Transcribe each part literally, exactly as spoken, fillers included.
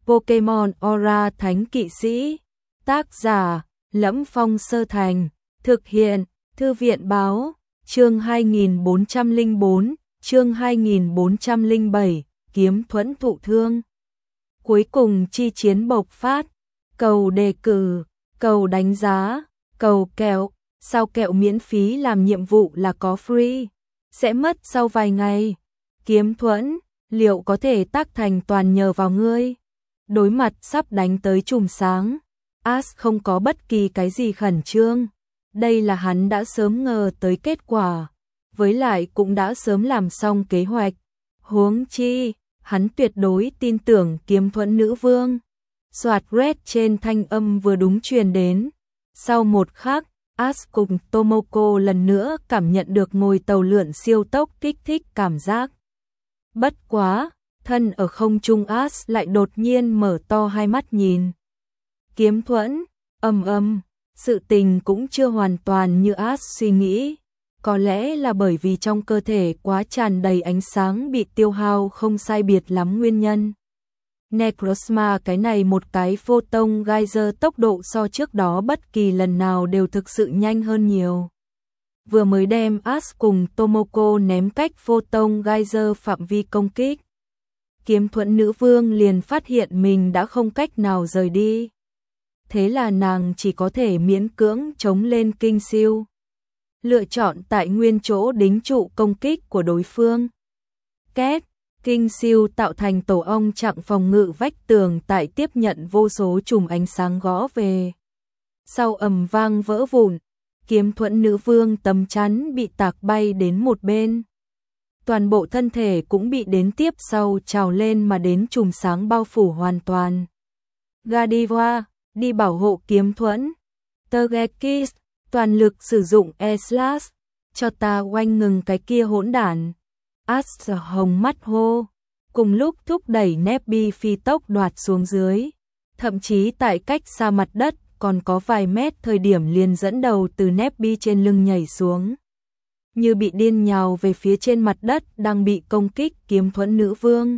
Pokemon Aura Thánh Kỵ Sĩ. Tác giả: Lẫm Phong Sơ Thành. Thực hiện: Thư viện báo. Chương hai nghìn bốn trăm lẻ bốn, chương hai nghìn bốn trăm lẻ bảy, Kiếm Thuẫn thụ thương. Cuối cùng chi chiến bộc phát. Cầu đề cử, cầu đánh giá, cầu kẹo. Sao kẹo miễn phí làm nhiệm vụ là có free, sẽ mất sau vài ngày. Kiếm Thuẫn, liệu có thể tác thành toàn nhờ vào ngươi. Đối mặt sắp đánh tới chùm sáng, Ash không có bất kỳ cái gì khẩn trương. Đây là hắn đã sớm ngờ tới kết quả, với lại cũng đã sớm làm xong kế hoạch. Huống chi, hắn tuyệt đối tin tưởng Kiếm Thuẫn nữ vương. Soạt red trên thanh âm vừa đúng truyền đến. Sau một khắc, Ash cùng Tomoko lần nữa cảm nhận được ngồi tàu lượn siêu tốc kích thích cảm giác. Bất quá, thân ở không trung Ash lại đột nhiên mở to hai mắt nhìn. Kiếm Thuẫn, ầm ầm, sự tình cũng chưa hoàn toàn như Ash suy nghĩ. Có lẽ là bởi vì trong cơ thể quá tràn đầy ánh sáng bị tiêu hao không sai biệt lắm nguyên nhân. Necrozma cái này một cái photon geyser tốc độ so trước đó bất kỳ lần nào đều thực sự nhanh hơn nhiều. Vừa mới đem Ash cùng Tomoko ném cách photon geyser phạm vi công kích, Kiếm Thuẫn nữ vương liền phát hiện mình đã không cách nào rời đi. Thế là nàng chỉ có thể miễn cưỡng chống lên kinh siêu, lựa chọn tại nguyên chỗ đính trụ công kích của đối phương. Két, kinh siêu tạo thành tổ ong chặn phòng ngự vách tường tại tiếp nhận vô số chùm ánh sáng gõ về. Sau ầm vang vỡ vụn, Kiếm Thuẫn nữ vương tấm chắn bị tạc bay đến một bên. Toàn bộ thân thể cũng bị đến tiếp sau trào lên mà đến chùm sáng bao phủ hoàn toàn. Gadiva, đi bảo hộ Kiếm Thuẫn. Togekiss, toàn lực sử dụng E-Slash, cho ta oanh ngừng cái kia hỗn đản. Ash hồng mắt hô, cùng lúc thúc đẩy Nebby phi tốc đoạt xuống dưới. Thậm chí tại cách xa mặt đất còn có vài mét thời điểm liền dẫn đầu từ Nebby trên lưng nhảy xuống. Như bị điên nhào về phía trên mặt đất đang bị công kích Kiếm Thuẫn nữ vương.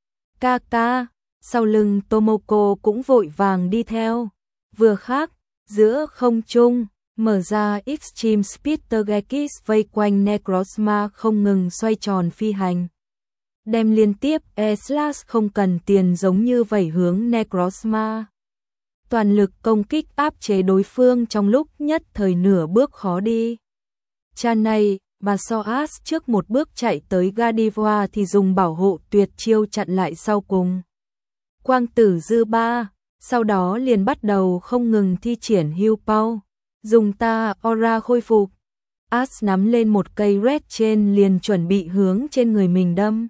Kaka, sau lưng Tomoko cũng vội vàng đi theo. Vừa khác, giữa không trung, mở ra Extreme Speed Togekiss vây quanh Necrozma không ngừng xoay tròn phi hành. Đem liên tiếp E-Slash không cần tiền giống như vẩy hướng Necrozma. Toàn lực công kích áp chế đối phương trong lúc nhất thời nửa bước khó đi. Cha này, mà so Ash trước một bước chạy tới Gadiva thì dùng bảo hộ tuyệt chiêu chặn lại sau cùng. Quang tử dư ba, sau đó liền bắt đầu không ngừng thi triển Hưu Pao, dùng ta Aura khôi phục. Ash nắm lên một cây red trên liền chuẩn bị hướng trên người mình đâm.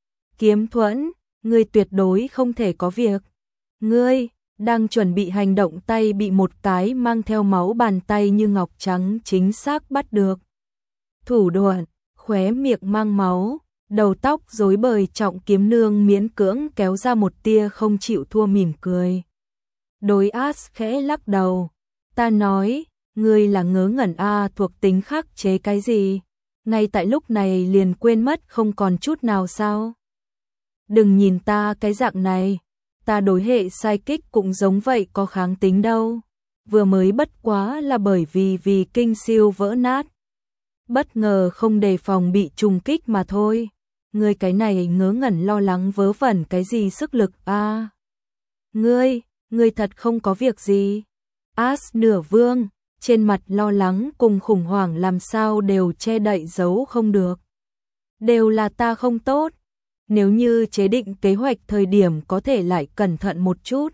Kiếm Thuẫn, ngươi tuyệt đối không thể có việc. Ngươi, đang chuẩn bị hành động tay bị một cái mang theo máu bàn tay như ngọc trắng chính xác bắt được. Thủ đoạn, khóe miệng mang máu, đầu tóc rối bời trọng kiếm nương miễn cưỡng kéo ra một tia không chịu thua mỉm cười. Đối Ash khẽ lắc đầu, ta nói, ngươi là ngớ ngẩn a, thuộc tính khắc chế cái gì? Ngay tại lúc này liền quên mất không còn chút nào sao? Đừng nhìn ta cái dạng này, ta đối hệ sai kích cũng giống vậy có kháng tính đâu. Vừa mới bất quá là bởi vì vì kinh siêu vỡ nát. Bất ngờ không đề phòng bị trùng kích mà thôi. Ngươi cái này ngớ ngẩn lo lắng vớ vẩn cái gì sức lực a? À, ngươi, ngươi thật không có việc gì. Ash nửa vương, trên mặt lo lắng cùng khủng hoảng làm sao đều che đậy giấu không được. Đều là ta không tốt. Nếu như chế định kế hoạch thời điểm có thể lại cẩn thận một chút.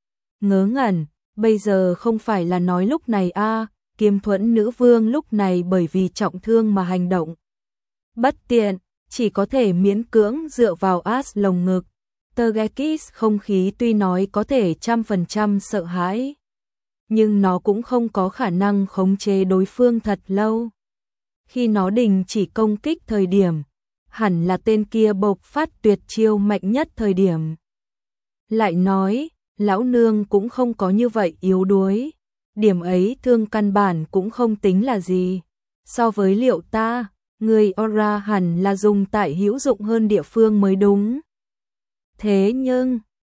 Ngớ ngẩn, bây giờ không phải là nói lúc này a. À, Kiếm Thuẫn nữ vương lúc này bởi vì trọng thương mà hành động bất tiện, chỉ có thể miễn cưỡng dựa vào Ash lồng ngực. Togekiss không khí tuy nói có thể trăm phần trăm sợ hãi, nhưng nó cũng không có khả năng khống chế đối phương thật lâu. Khi nó đình chỉ công kích thời điểm, hẳn là tên kia bộc phát tuyệt chiêu mạnh nhất thời điểm. Lại nói, lão nương cũng không có như vậy yếu đuối. Điểm ấy thương căn bản cũng không tính là gì. So với liệu ta, người Aura hẳn là dùng tại hữu dụng hơn địa phương mới đúng. Thế nhưng,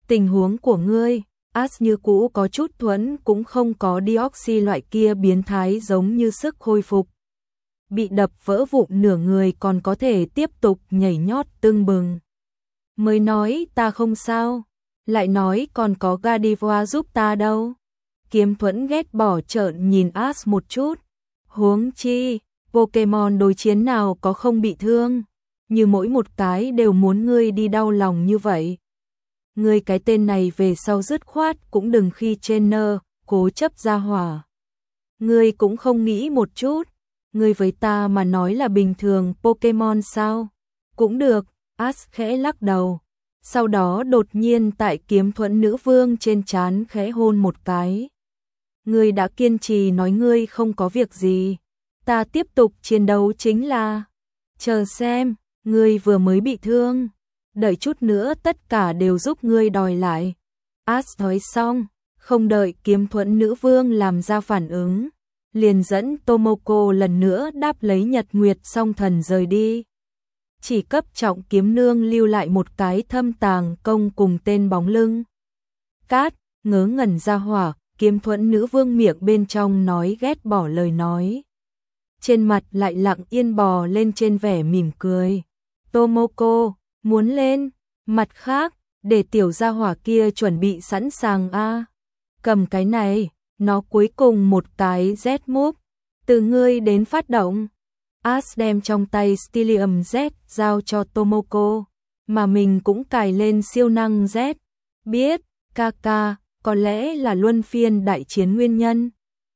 Tình huống của ngươi, As như cũ có chút thuẫn, cũng không có Deoxy loại kia biến thái giống như sức hồi phục. Bị đập vỡ vụn nửa người còn có thể tiếp tục nhảy nhót tưng bừng. Mới nói ta không sao, lại nói còn có Gardevoir giúp ta đâu. Kiếm Thuẫn ghét bỏ trợn nhìn As một chút. Huống chi, Pokemon đối chiến nào có không bị thương, như mỗi một cái đều muốn ngươi đi đau lòng như vậy. Ngươi cái tên này về sau dứt khoát cũng đừng khi trainer, cố chấp ra hỏa. Ngươi cũng không nghĩ một chút, ngươi với ta mà nói là bình thường Pokemon sao? Cũng được, As khẽ lắc đầu. Sau đó đột nhiên tại Kiếm Thuẫn nữ vương trên trán khẽ hôn một cái. Ngươi đã kiên trì nói ngươi không có việc gì. Ta tiếp tục chiến đấu chính là... Chờ xem, ngươi vừa mới bị thương. Đợi chút nữa tất cả đều giúp ngươi đòi lại. As nói xong, không đợi Kiếm Thuẫn nữ vương làm ra phản ứng, liền dẫn Tomoko lần nữa đáp lấy Nhật Nguyệt Song Thần rời đi. Chỉ cấp Trọng Kiếm Nương lưu lại một cái thâm tàng công cùng tên bóng lưng. Cát, ngớ ngẩn ra hỏa, Kiếm Thuẫn nữ vương miệng bên trong nói ghét bỏ lời nói. Trên mặt lại lặng yên bò lên trên vẻ mỉm cười. Tomoko, muốn lên, mặt khác, để tiểu gia hỏa kia chuẩn bị sẵn sàng a. Cầm cái này, nó cuối cùng một cái Z-move, từ ngươi đến phát động. As đem trong tay Stylium Z giao cho Tomoko, mà mình cũng cài lên siêu năng Z. Biết, Kaka, có lẽ là luân phiên đại chiến nguyên nhân.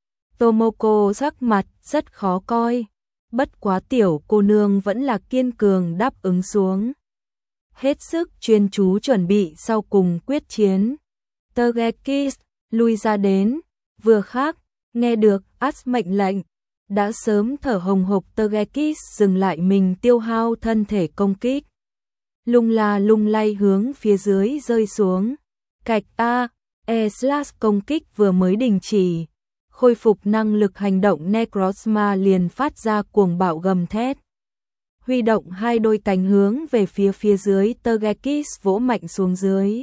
Tomoko sắc mặt rất khó coi, bất quá tiểu cô nương vẫn là kiên cường đáp ứng xuống. Hết sức chuyên chú chuẩn bị sau cùng quyết chiến. Togekiss lui ra đến, vừa khác, nghe được As mệnh lệnh, đã sớm thở hồng hộc. Togekiss dừng lại mình tiêu hao thân thể công kích. Lung la lung lay hướng phía dưới rơi xuống. Cạch A, E-slash công kích vừa mới đình chỉ. Khôi phục năng lực hành động Necrozma liền phát ra cuồng bạo gầm thét. Huy động hai đôi cánh hướng về phía phía dưới. Togekiss vỗ mạnh xuống dưới.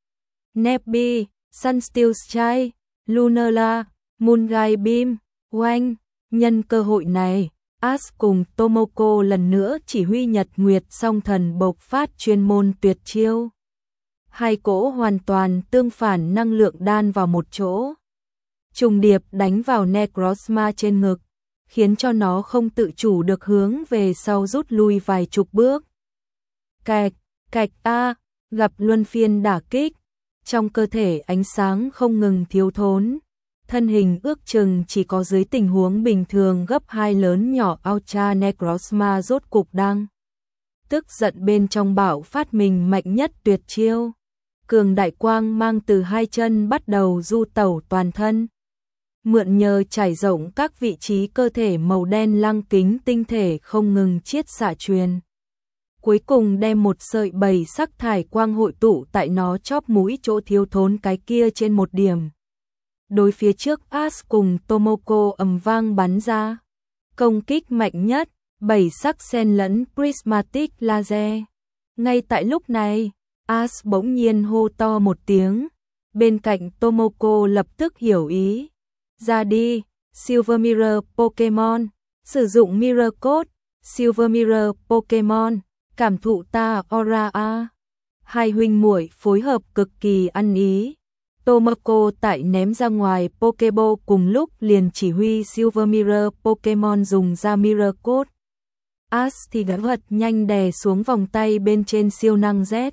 Nebby, Sunsteel Strike, Lunala, Moonlight Beam, oanh. Nhân cơ hội này, As cùng Tomoko lần nữa chỉ huy Nhật Nguyệt Song Thần bộc phát chuyên môn tuyệt chiêu. Hai cỗ hoàn toàn tương phản năng lượng đan vào một chỗ. Trùng điệp đánh vào Necrozma trên ngực, khiến cho nó không tự chủ được hướng về sau rút lui vài chục bước. Cạch, cạch A, gặp luân phiên đả kích, trong cơ thể ánh sáng không ngừng thiếu thốn. Thân hình ước chừng chỉ có dưới tình huống bình thường gấp hai lớn nhỏ. Ultra Necrozma rốt cục đang tức giận bên trong bạo phát mình mạnh nhất tuyệt chiêu. Cường đại quang mang từ hai chân bắt đầu du tẩu toàn thân. Mượn nhờ trải rộng các vị trí cơ thể màu đen lăng kính tinh thể không ngừng chiết xạ truyền. Cuối cùng đem một sợi bầy sắc thải quang hội tụ tại nó chóp mũi chỗ thiếu thốn cái kia trên một điểm. Đối phía trước As cùng Tomoko ầm vang bắn ra. Công kích mạnh nhất, bảy sắc xen lẫn Prismatic Laser. Ngay tại lúc này, As bỗng nhiên hô to một tiếng. Bên cạnh Tomoko lập tức hiểu ý. Ra đi, Silver Mirror Pokemon. Sử dụng Mirror Code, Silver Mirror Pokemon. Cảm thụ ta Aura A. Hai huynh muội phối hợp cực kỳ ăn ý. Tomoko tại ném ra ngoài Pokeball cùng lúc liền chỉ huy Silver Mirror Pokemon dùng ra Mirror Code. As thì gã vật nhanh đè xuống vòng tay bên trên siêu năng Z.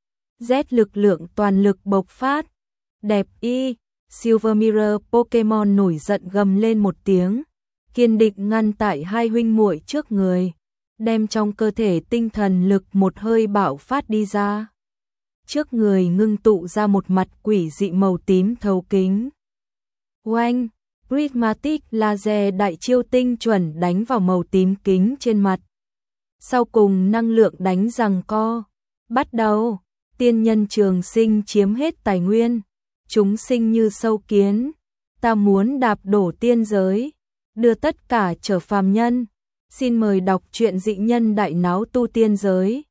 Z lực lượng toàn lực bộc phát. Đẹp y, Silver Mirror Pokemon nổi giận gầm lên một tiếng, kiên định ngăn tại hai huynh muội trước người, đem trong cơ thể tinh thần lực một hơi bạo phát đi ra. Trước người ngưng tụ ra một mặt quỷ dị màu tím thấu kính. Oanh, Prismatic Laser đại chiêu tinh chuẩn đánh vào màu tím kính trên mặt. Sau cùng năng lượng đánh giằng co. Bắt đầu, tiên nhân trường sinh chiếm hết tài nguyên. Chúng sinh như sâu kiến. Ta muốn đạp đổ tiên giới. Đưa tất cả trở phàm nhân. Xin mời đọc truyện dị nhân đại náo tu tiên giới.